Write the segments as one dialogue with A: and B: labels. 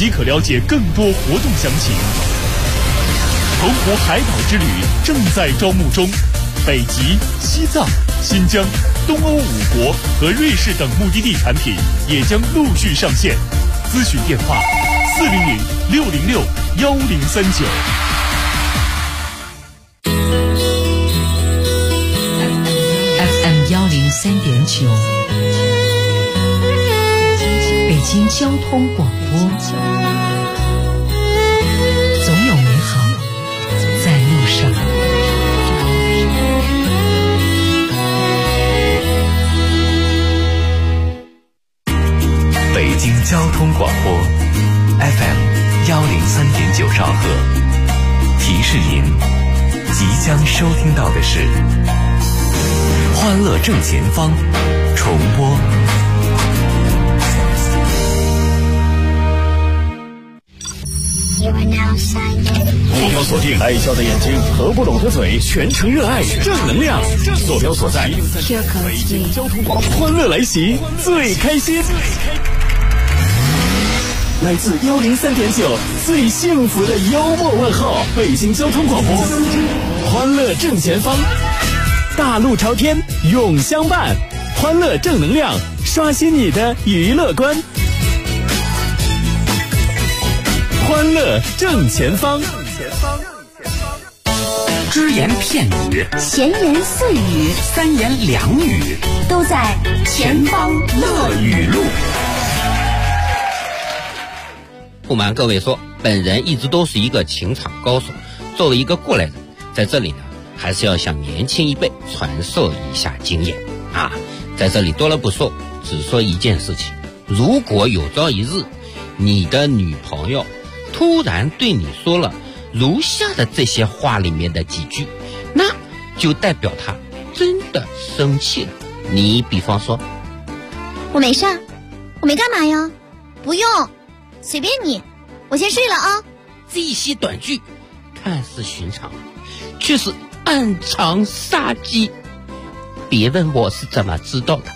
A: 即可了解更多活动详情。澎湖海岛之旅正在招募中，北极、西藏、新疆、东欧5国和瑞士等目的地产品也将陆续上线。咨询电话400-606-1039。
B: FM 103.9，北京交通广播。总有美好在路上。
C: 北京交通广播 FM 103.9兆赫，提示您即将收听到的是欢乐正前方重播。
A: 目标锁定爱笑的眼睛，合不拢的嘴，全程热爱正能量。坐标所在北京交通广播，欢乐来袭，最开心。来自103.9最幸福的幽默问候，北京交通广播，欢乐正前方，大路朝天永相伴，欢乐正能量，刷新你的娱乐观。欢乐正前方，
C: 只言片语，
D: 闲言碎语，
C: 三言两语，
D: 都在前方乐语录。
E: 不瞒各位说，本人一直都是一个情场高手，作为一个过来人，在这里呢，还是要向年轻一辈传授一下经验啊。在这里多了不说，只说一件事情：如果有朝一日，你的女朋友突然对你说了如下的这些话里面的几句，那就代表她真的生气了。你比方说，
D: 我没事，我没干嘛呀，不用，随便你，我先睡了啊。
E: 这些短句看似寻常，却是暗藏杀机。别问我是怎么知道的。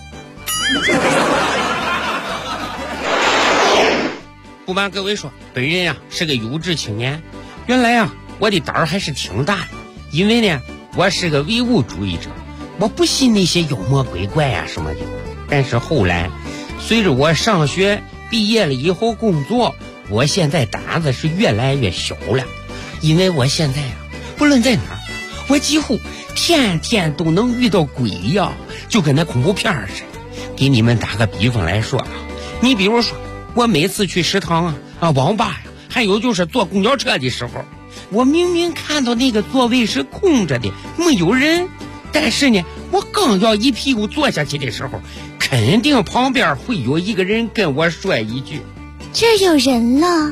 E: 不瞒各位说，本人呀是个有志青年。原来呀我的胆儿还是挺大的，因为呢我是个唯物主义者，我不信那些妖魔鬼怪呀什么的。但是后来随着我上学毕业了以后工作，我现在胆子是越来越小了。因为我现在呀不论在哪儿，我几乎天天都能遇到鬼呀，就跟那恐怖片似的。给你们打个比方来说啊，你比如说我每次去食堂网吧呀，还有就是坐公交车的时候，我明明看到那个座位是空着的，没有人，但是呢我刚要一屁股坐下去的时候，肯定旁边会有一个人跟我说一句：
D: 这有人了。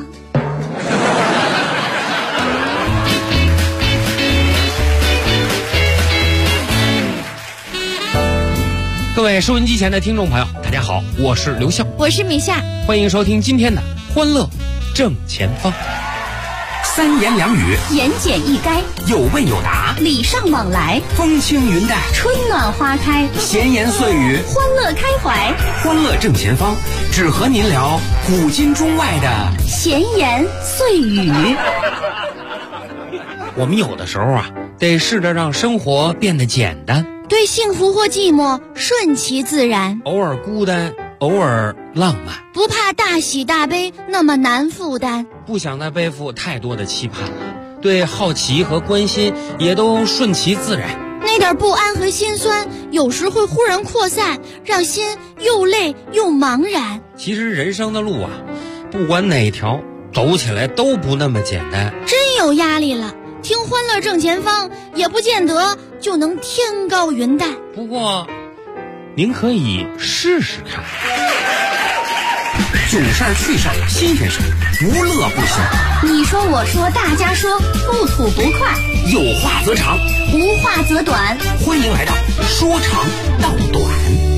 E: 各位收音机前的听众朋友，大家好，我是刘笑，
D: 我是米夏，
E: 欢迎收听今天的欢乐正前方。
C: 三言两语，
D: 言简意赅，
C: 有问有答，
D: 礼尚往来，
C: 风轻云淡，
D: 春暖花开，
C: 闲言碎语，
D: 欢乐开怀。
C: 欢乐正前方，只和您聊古今中外的
D: 闲言碎语。
E: 我们有的时候啊，得试着让生活变得简单，
D: 对幸福或寂寞顺其自然，
E: 偶尔孤单，偶尔浪漫，
D: 不怕大喜大悲那么难负担，
E: 不想再背负太多的期盼了。对好奇和关心也都顺其自然。
D: 那点不安和心酸有时会忽然扩散，让心又累又茫然。
E: 其实人生的路啊，不管哪条走起来都不那么简单，
D: 真有压力了，听欢乐正前方也不见得就能天高云淡。
E: 不过您可以试试看。
C: 囧事儿趣事儿新鲜事儿，无乐不休。
D: 你说我说大家说，不吐不快，
C: 有话则长，
D: 无话则短。
C: 欢迎来到说长道短。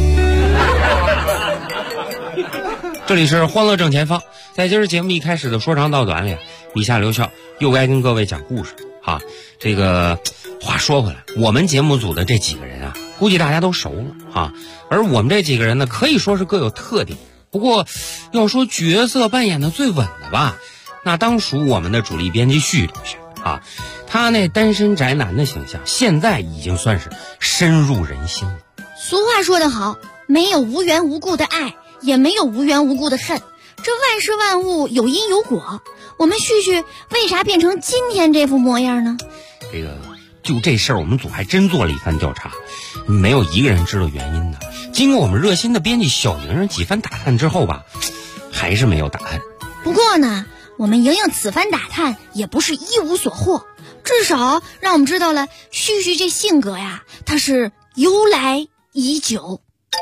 E: 这里是欢乐正前方，在今儿节目一开始的说长道短里，米夏刘笑又该跟各位讲故事啊。这个话说回来，我们节目组的这几个人啊，估计大家都熟了啊。而我们这几个人呢，可以说是各有特点。 不过要说角色扮演的最稳的吧，那当属我们的主力编辑旭同学啊。他那单身宅男的形象现在已经算是深入人心了。
D: 俗话说得好，没有无缘无故的爱，也没有无缘无故的恨，这万事万物有因有果。我们旭旭为啥变成今天这副模样呢？
E: 就这事儿，我们组还真做了一番调查，没有一个人知道原因的。经过我们热心的编辑小莹莹几番打探之后吧，还是没有答案。
D: 不过呢，我们莹莹此番打探也不是一无所获，至少让我们知道了旭旭这性格呀，他是由来已久。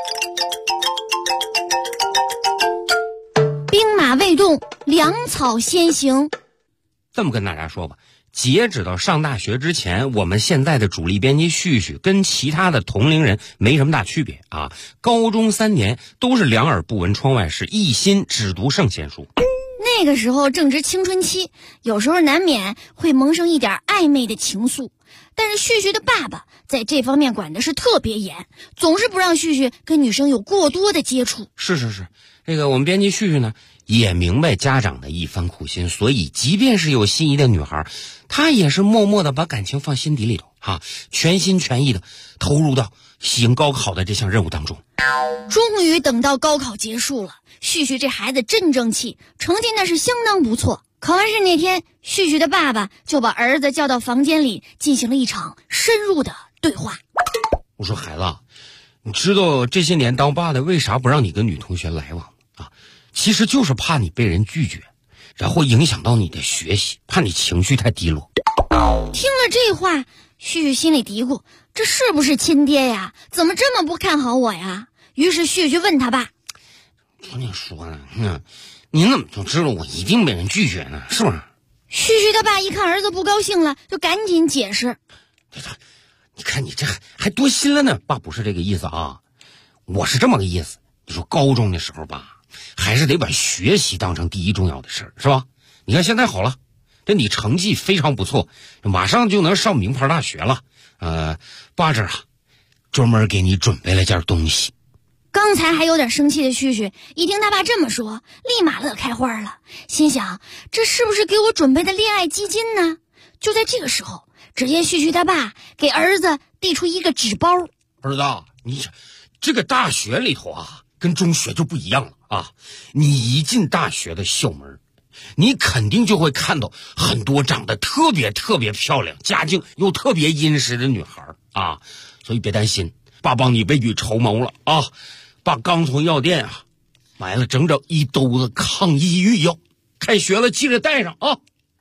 D: 兵马未动，粮草先行。
E: 这么跟大家说吧，截止到上大学之前，我们现在的主力编辑旭旭跟其他的同龄人没什么大区别啊。高中3年都是两耳不闻窗外事，一心只读圣贤书。
D: 那个时候正值青春期，有时候难免会萌生一点暧昧的情愫，但是旭旭的爸爸在这方面管的是特别严，总是不让旭旭跟女生有过多的接触。
E: 是，我们编辑旭旭呢也明白家长的一番苦心，所以即便是有心仪的女孩，他也是默默的把感情放心底里头啊，全心全意的投入到迎高考的这项任务当中。
D: 终于等到高考结束了，旭旭这孩子真争气，成绩那是相当不错。考完试那天，旭旭的爸爸就把儿子叫到房间里，进行了一场深入的对话。
E: 我说孩子，你知道这些年当爸的为啥不让你跟女同学来往啊？其实就是怕你被人拒绝，然后影响到你的学习，怕你情绪太低落。
D: 听了这话，旭旭心里嘀咕，这是不是亲爹呀？怎么这么不看好我呀？于是旭旭问他爸，
E: 我跟你说呢，你怎么就知道我一定被人拒绝呢？是不是？
D: 旭旭他爸一看儿子不高兴了，就赶紧解释，
E: 你看你这还多心了呢。爸不是这个意思啊，我是这么个意思。你说高中的时候吧，还是得把学习当成第一重要的事儿，是吧？你看现在好了，这你成绩非常不错，马上就能上名牌大学了。爸这儿专门给你准备了件东西。
D: 刚才还有点生气的旭旭一听他爸这么说，立马乐开花了，心想这是不是给我准备的恋爱基金呢？就在这个时候，只见旭旭他爸给儿子递出一个纸包。
E: 儿子，你这个大学里头跟中学就不一样了啊！你一进大学的校门，你肯定就会看到很多长得特别特别漂亮、家境又特别殷实的女孩啊！所以别担心，爸帮你未雨绸缪了啊！爸刚从药店买了整整1兜子抗抑郁药，开学了记着带上啊！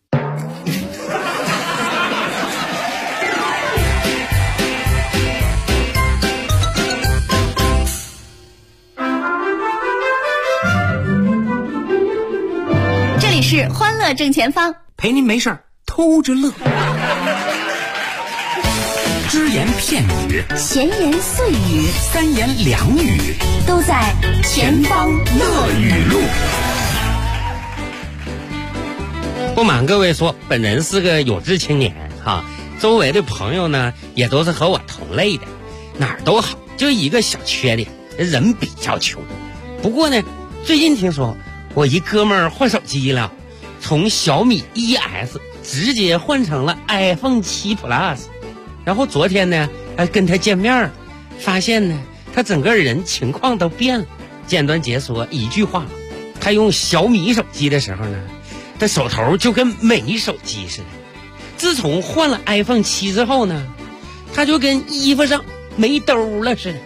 D: 这里是欢乐正前方，
C: 陪您没事儿偷着乐。只言片语，
D: 闲言碎语，
C: 三言两语，
D: 都在前方乐语录。
E: 不瞒各位说，本人是个有志青年周围的朋友呢也都是和我同类的，哪儿都好，就一个小缺点，人比较穷。不过呢，最近听说我一哥们儿换手机了，从小米 1S 直接换成了 iPhone 7 Plus。然后昨天呢跟他见面，发现呢他整个人情况都变了。简短解说一句话，他用小米手机的时候呢，他手头就跟没手机似的。自从换了 iPhone 7之后呢，他就跟衣服上没兜了似的。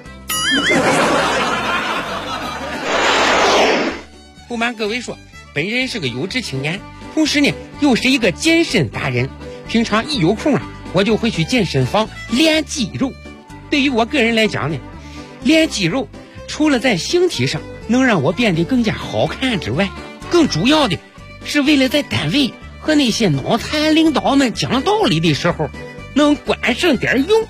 E: 不瞒各位说，本人是个有志青年，同时呢又是一个健身达人。平常一有空我就会去健身房练肌肉。对于我个人来讲呢，练肌肉除了在形体上能让我变得更加好看之外，更主要的是为了在单位和那些脑残领导们讲道理的时候能管上点用。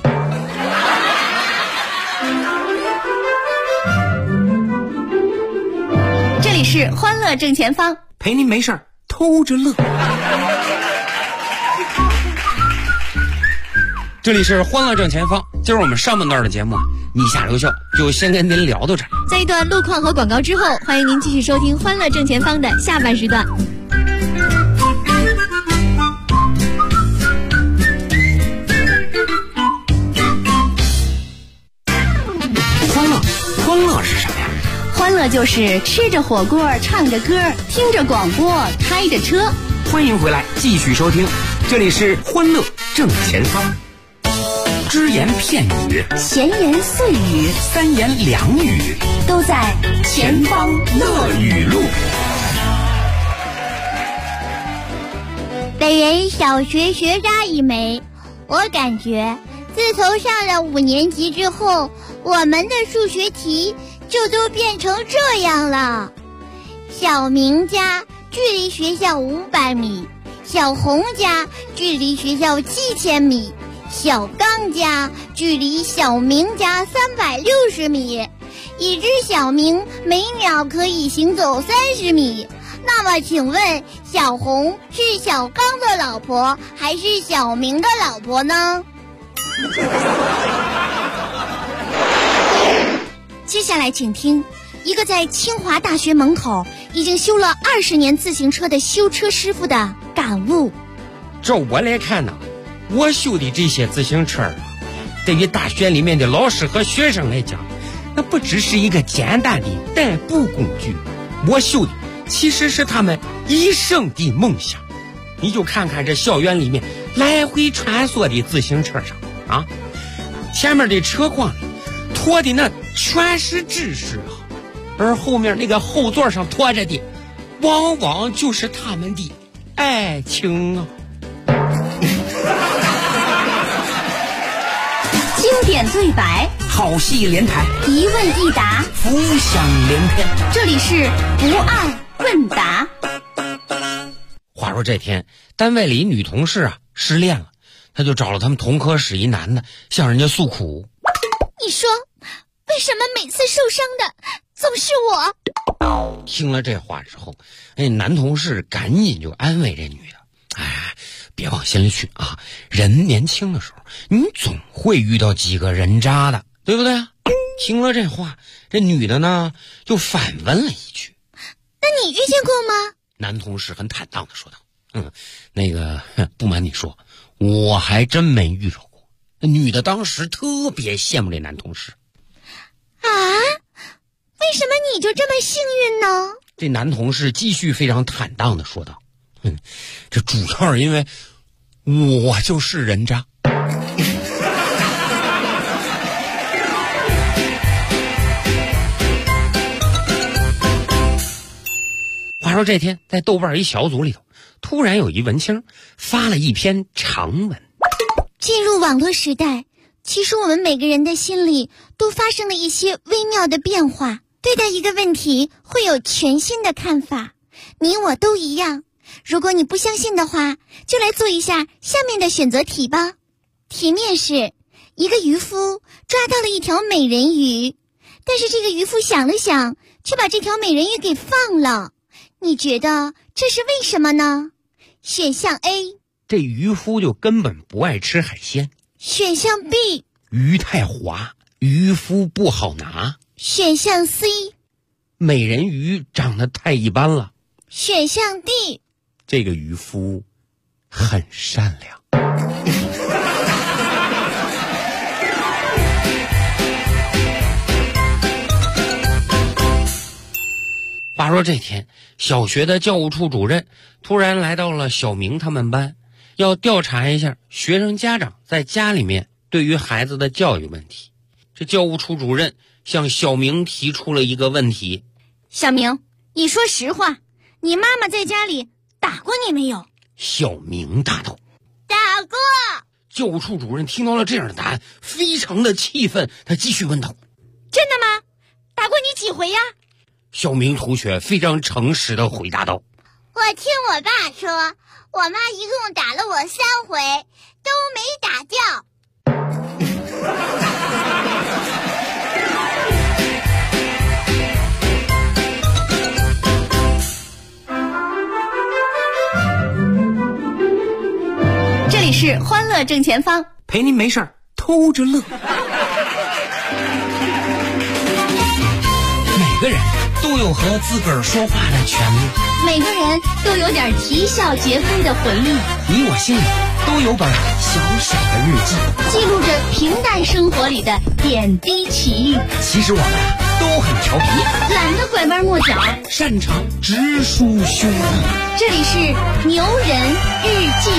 D: 这里是欢乐正前方，
C: 陪您没事儿偷着乐。
E: 这里是欢乐正前方，今儿我们上半段的节目你下留校就先跟您聊到这儿。
B: 在一段路况和广告之后，欢迎您继续收听欢乐正前方的下半时段。
C: 欢乐是什么呀？
B: 欢乐就是吃着火锅，唱着歌，听着广播，开着车。
C: 欢迎回来，继续收听，这里是欢乐正前方。只言片语，
B: 闲言碎语，
C: 三言两语，
B: 都在前方
C: 乐语录。
D: 本人小学学渣一枚，我感觉自从上了5年级之后，我们的数学题就都变成这样了。小明家距离学校500米，小红家距离学校7000米，小刚家距离小明家360米，已知小明每秒可以行走30米。那么请问，小红是小刚的老婆还是小明的老婆呢？接下来请听一个在清华大学门口已经修了20年自行车的修车师傅的感悟。
E: 照我来看呢，我修的这些自行车对于大学里面的老师和学生来讲，那不只是一个简单的代步工具，我修的其实是他们一生的梦想。你就看看这校园里面来回穿梭的自行车上啊，前面的车筐里拖的那全是知识啊，而后面那个后座上拖着的往往就是他们的爱情啊。
B: 经典对白，
C: 好戏连台，
B: 一问一答，
C: 浮想联翩。
B: 这里是不二问答。
E: 话说这天单位里女同事失恋了，她就找了他们同科室一男的向人家诉苦。
D: 你说为什么每次受伤的总是我？
E: 听了这话之后，男同事赶紧就安慰这女的，别往心里去啊，人年轻的时候你总会遇到几个人渣的，对不对啊？听了这话，这女的呢就反问了一句，
D: 那你遇见过吗？
E: 男同事很坦荡的说道，不瞒你说，我还真没遇着过。女的当时特别羡慕这男同事。
D: 为什么你就这么幸运呢？
E: 这男同事继续非常坦荡的说道，这主要是因为我就是人渣。话说这天在豆瓣一小组里头，突然有一文青发了一篇长文。
D: 进入网络时代，其实我们每个人的心里都发生了一些微妙的变化，对待一个问题会有全新的看法，你我都一样。如果你不相信的话，就来做一下下面的选择题吧。题面是一个渔夫抓到了一条美人鱼，但是这个渔夫想了想，却把这条美人鱼给放了。你觉得这是为什么呢？选项 A，
E: 这渔夫就根本不爱吃海鲜。
D: 选项 B，
E: 鱼太滑，渔夫不好拿。
D: 选项 C，
E: 美人鱼长得太一般了。
D: 选项 D，
E: 这个渔夫很善良。话说这天，小学的教务处主任突然来到了小明他们班，要调查一下学生家长在家里面对于孩子的教育问题。这教务处主任向小明提出了一个问题：
D: 小明，你说实话，你妈妈在家里打过你没有？
E: 小明答道：
D: 打过。
E: 教务处主任听到了这样的答案，非常的气愤，他继续问道：
D: 真的吗？打过你几回呀？
E: 小明同学非常诚实的回答道：
D: 我听我爸说，我妈一共打了我3回，都没打掉。
B: 这里是欢乐正前方，
F: 陪您没事儿偷着乐。
E: 每个人都有和自个儿说话的权利，
B: 每个人都有点啼笑皆非的回忆，
E: 你我心里都有本小小的日记，
B: 记录着平淡生活里的点滴奇遇。
E: 其实我们都很调皮，
B: 懒得拐弯抹角，
E: 擅长直抒胸臆。
B: 这里是牛人日记。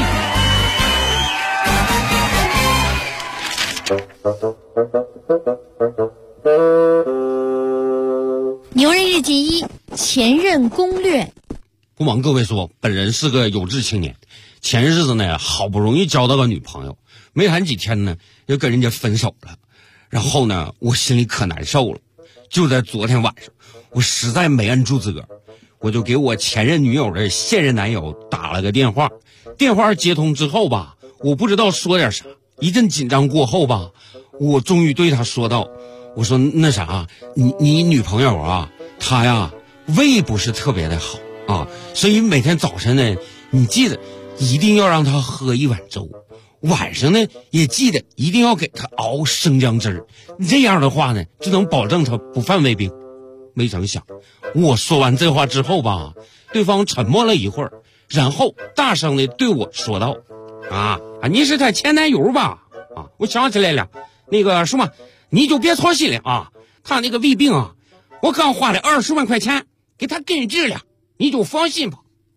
B: 牛人日记1：前任攻略。
E: 不瞒各位说，本人是个有志青年，前日子呢好不容易交到个女朋友，没谈几天呢又跟人家分手了，然后呢我心里可难受了。就在昨天晚上，我实在没摁住自个儿，我就给我前任女友的现任男友打了个电话。电话接通之后吧，我不知道说点啥，一阵紧张过后吧，我终于对他说道，我说那啥，你女朋友啊，她呀胃不是特别的好啊，所以每天早晨呢，你记得一定要让她喝一碗粥，晚上呢也记得一定要给她熬生姜汁儿，这样的话呢就能保证她不犯胃病。没成想我说完这话之后吧，对方沉默了一会儿，然后大声的对我说道，你是他前男友吧？我想起来了，那个什么，你就别操心了啊，他那个胃病啊，我刚花了20万块钱给他根治了，你就放心吧。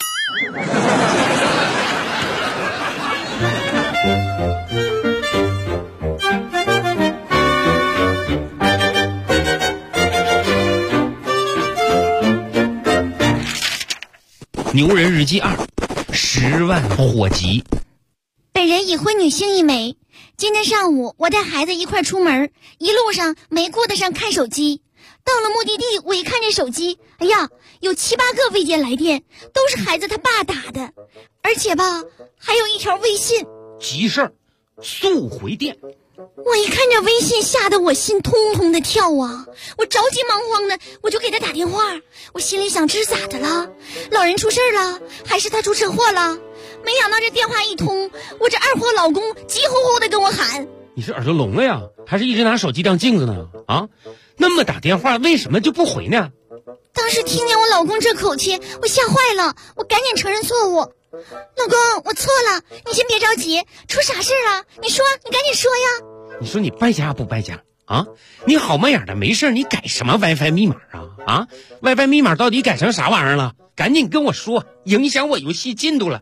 E: 牛人日记2：10万火急。
D: 本人已婚女性一枚。今天上午我带孩子一块出门，一路上没顾得上看手机。到了目的地，我一看这手机，哎呀，有7、8个未接来电，都是孩子他爸打的，而且吧，还有一条微信。
E: 急事儿，速回电。
D: 我一看这微信，吓得我心通通的跳啊！我着急忙慌的，我就给他打电话。我心里想，这是咋的了？老人出事了，还是他出车祸了？没想到这电话一通，我这二货老公急吼吼的跟我喊：“
E: 你是耳朵聋了呀？还是一直拿手机当镜子呢？啊，那么打电话为什么就不回呢？”
D: 当时听见我老公这口气，我吓坏了，我赶紧承认错误。老公，我错了，你先别着急，出啥事了？你说，你赶紧说呀！
E: 你说你败家不败家啊？你好模样的没事，你改什么 WiFi 密码啊？WiFi 密码到底改成啥玩意儿了？赶紧跟我说，影响我游戏进度了。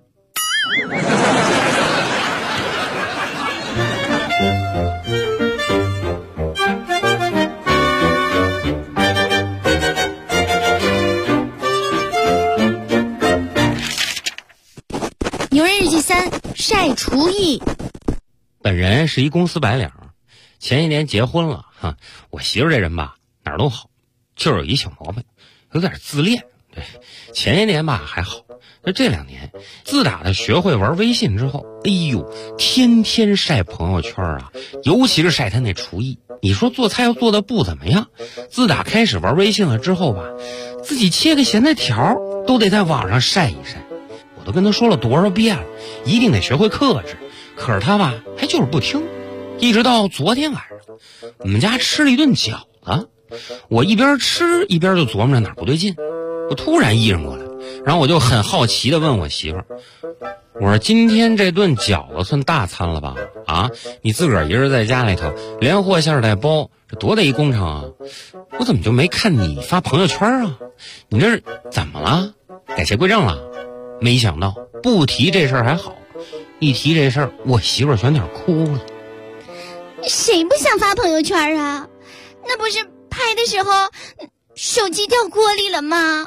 D: 牛人日记3：晒厨艺。
E: 本人是一公司白领，前1年结婚了哈。我媳妇这人吧哪儿都好，就有一小毛病，有点自恋。对，前1年吧还好，那这2年自打他学会玩微信之后，哎呦，天天晒朋友圈啊，尤其是晒他那厨艺。你说做菜要做的不怎么样，自打开始玩微信了之后吧，自己切个咸菜条都得在网上晒一晒。我都跟他说了多少遍了，一定得学会克制，可是他吧还就是不听。一直到昨天晚上，我们家吃了一顿饺子，我一边吃一边就琢磨着哪儿不对劲。我突然意识过来，然后我就很好奇地问我媳妇儿，我说今天这顿饺子算大餐了吧？你自个儿一人在家里头连和馅带包，这多大一工程啊！我怎么就没看你发朋友圈啊？你这是怎么了？改邪归正了？没想到不提这事儿还好，一提这事儿，我媳妇儿全点哭了。
D: 谁不想发朋友圈啊？那不是拍的时候手机掉锅里了吗？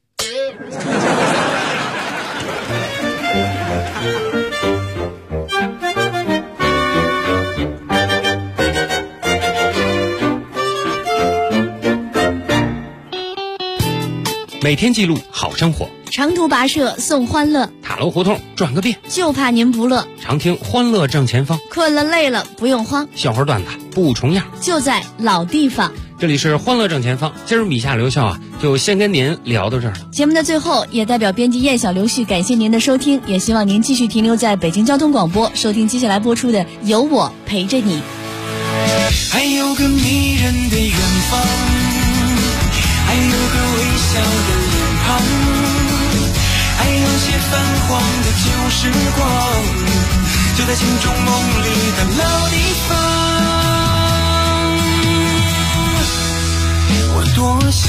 E: 每天记录好生活，
D: 长途跋涉送欢乐，
E: 塔楼胡同转个遍，
D: 就怕您不乐。
E: 常听欢乐正前方，
D: 困了累了不用慌，
E: 笑话段子不重样，
D: 就在老地方。
E: 这里是欢乐正前方，今儿米夏刘笑就先跟您聊到这儿了。
G: 节目的最后，也代表编辑燕小刘旭感谢您的收听，也希望您继续停留在北京交通广播，收听接下来播出的《有我陪着你》。
H: 还有个迷人的远方，还有个微笑的脸庞，还有些泛黄的旧时光，就在心中梦里的老地方。我多想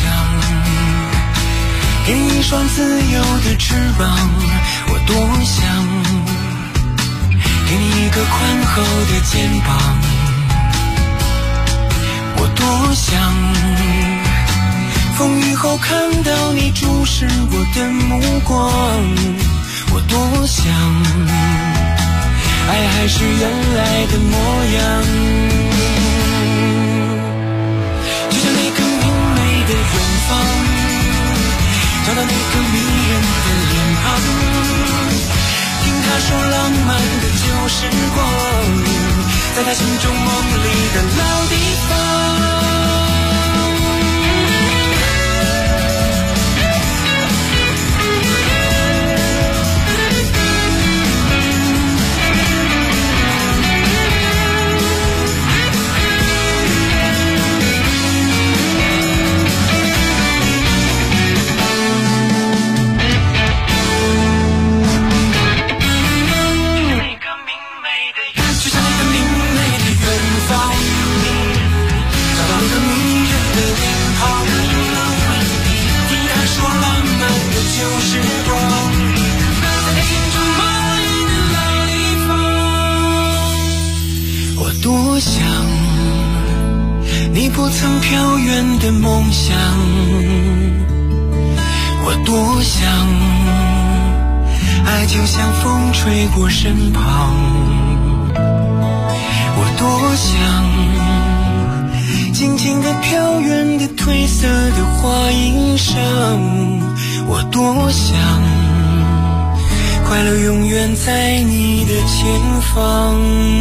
H: 给你一双自由的翅膀，我多想给你一个宽厚的肩膀，我多想风雨后看到你注视我的目光，我多想爱还是原来的模样，就像那个明媚的远方，找到那个迷人的脸庞，听他说浪漫的旧时光，在他心中梦里的老地方。多想你不曾飘远的梦想，我多想爱就像风吹过身旁，我多想静静地飘远的褪色的花衣裳，我多想快乐永远在你的前方。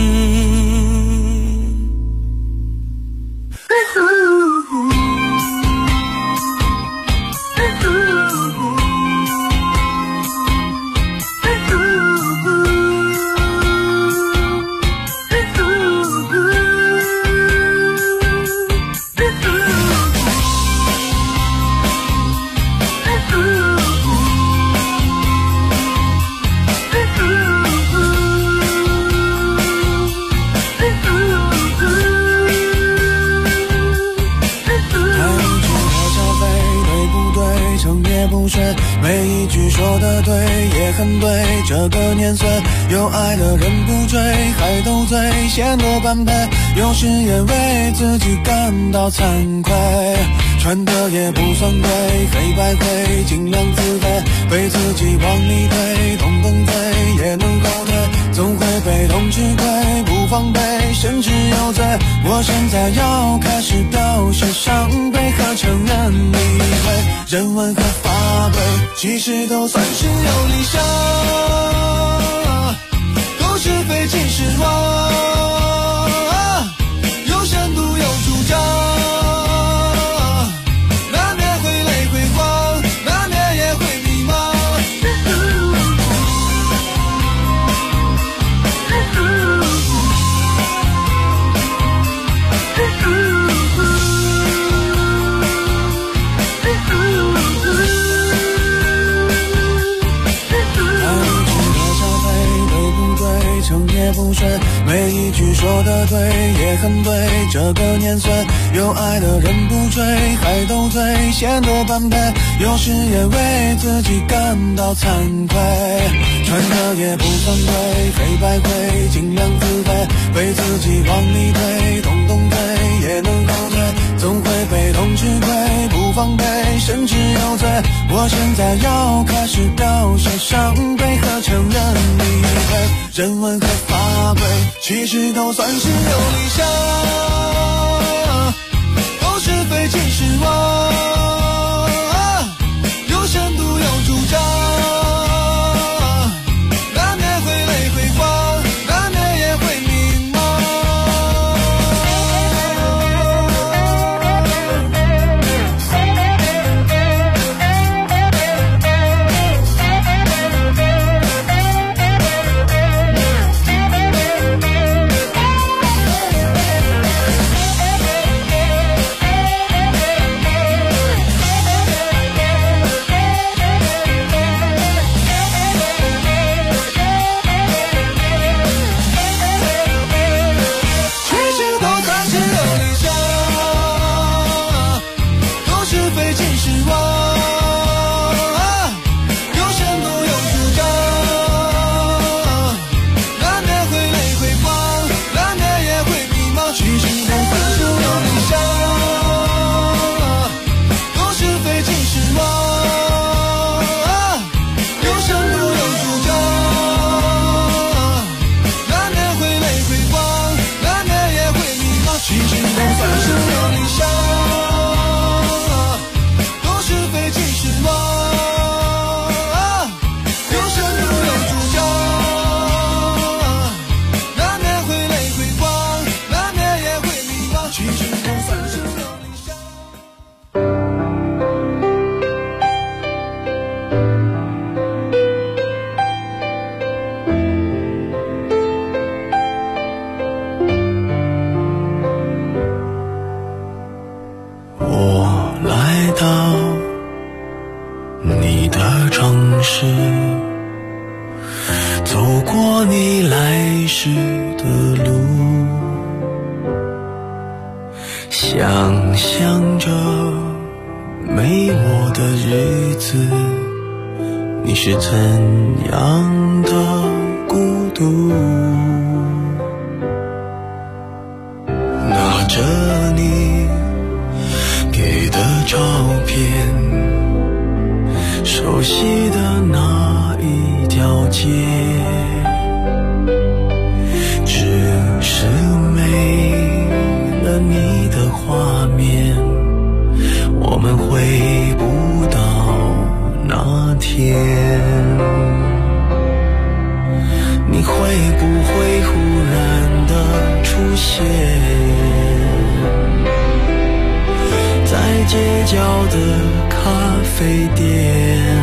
H: 每一句说的对也很对，这个年岁有爱的人不追，还斗嘴显得般配，有时也为自己感到惭愧，穿的也不算贵，黑白灰尽量自卑，被自己往里推，动动嘴也能后退，总会被动吃亏，不防备甚至有罪，我现在要开始表示伤悲和承认理会，人文和法规其实都算是有理想，都是非即是妄，有深度有主张，难免会累会慌，难免也会迷茫，也不睡，每一句说的对也很对，这个年岁有爱的人不追，还斗嘴显得般配，有时也为自己感到惭愧，穿的也不算贵，黑白灰尽量自卑，被自己往里推，动动嘴也能后退，总会被动吃亏，不防备甚至有罪，我现在要开始表示伤悲和承认理会，人文和法规其实都算是有理想，都是非即是妄，有深度有主张，难免会累会慌，难免也会迷茫。 过你来时的路，想象着没我的日子，你是怎样的孤独。拿着你给的照片，熟悉的那一条街，只是没了你的画面，我们回不到那天。你会不会忽然的出现在街角的咖啡店？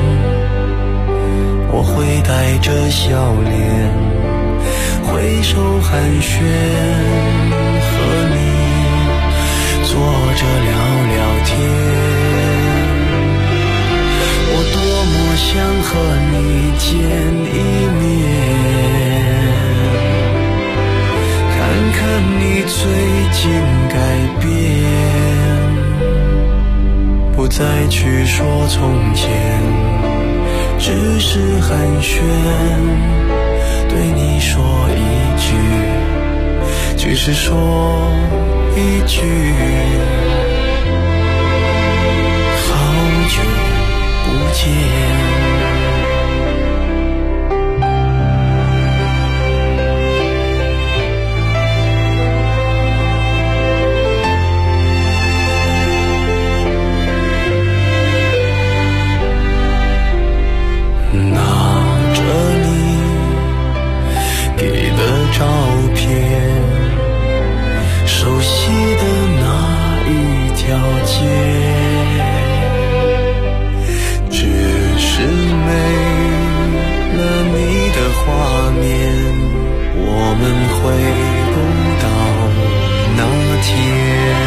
H: 我会带着笑脸挥手寒暄，和你坐着聊聊天。我多么想和你见一面，看看你最近改变，不再去说从前，只是寒暄，对你说一句，只是说一句，好久不见。照片，熟悉的那一条街，只是没了你的画面，我们回不到那天。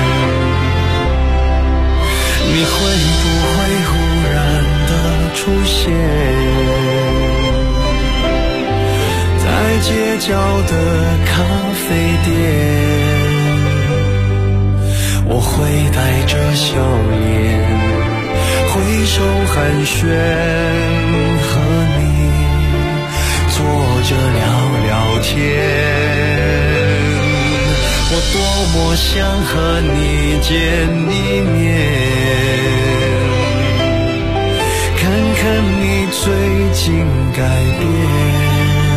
H: 你会不会忽然的出现在街角的咖啡店？我会带着笑脸挥手寒暄，和你坐着聊聊天。我多么想和你见一面，看看你最近改变，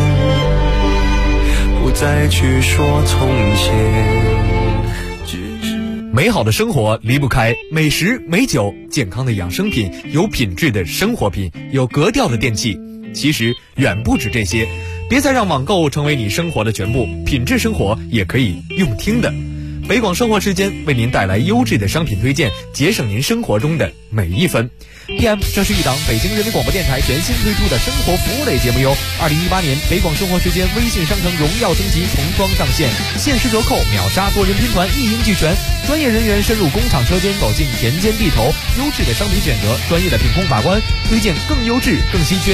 H: 不再去说从前。
I: 美好的生活离不开美食美酒，健康的养生品，有品质的生活品，有格调的电器。其实远不止这些，别再让网购成为你生活的全部，品质生活也可以用听的。北广生活时间为您带来优质的商品推荐，节省您生活中的每一分。PM， 这是一档北京人民广播电台全新推出的生活服务类节目哟。2018年北广生活时间微信商城荣耀升级，重装上线，限时折扣，秒杀多人拼团，一应俱全。专业人员深入工厂车间，走进田间地头，优质的商品选择，专业的品控把关，推荐更优质、更稀缺、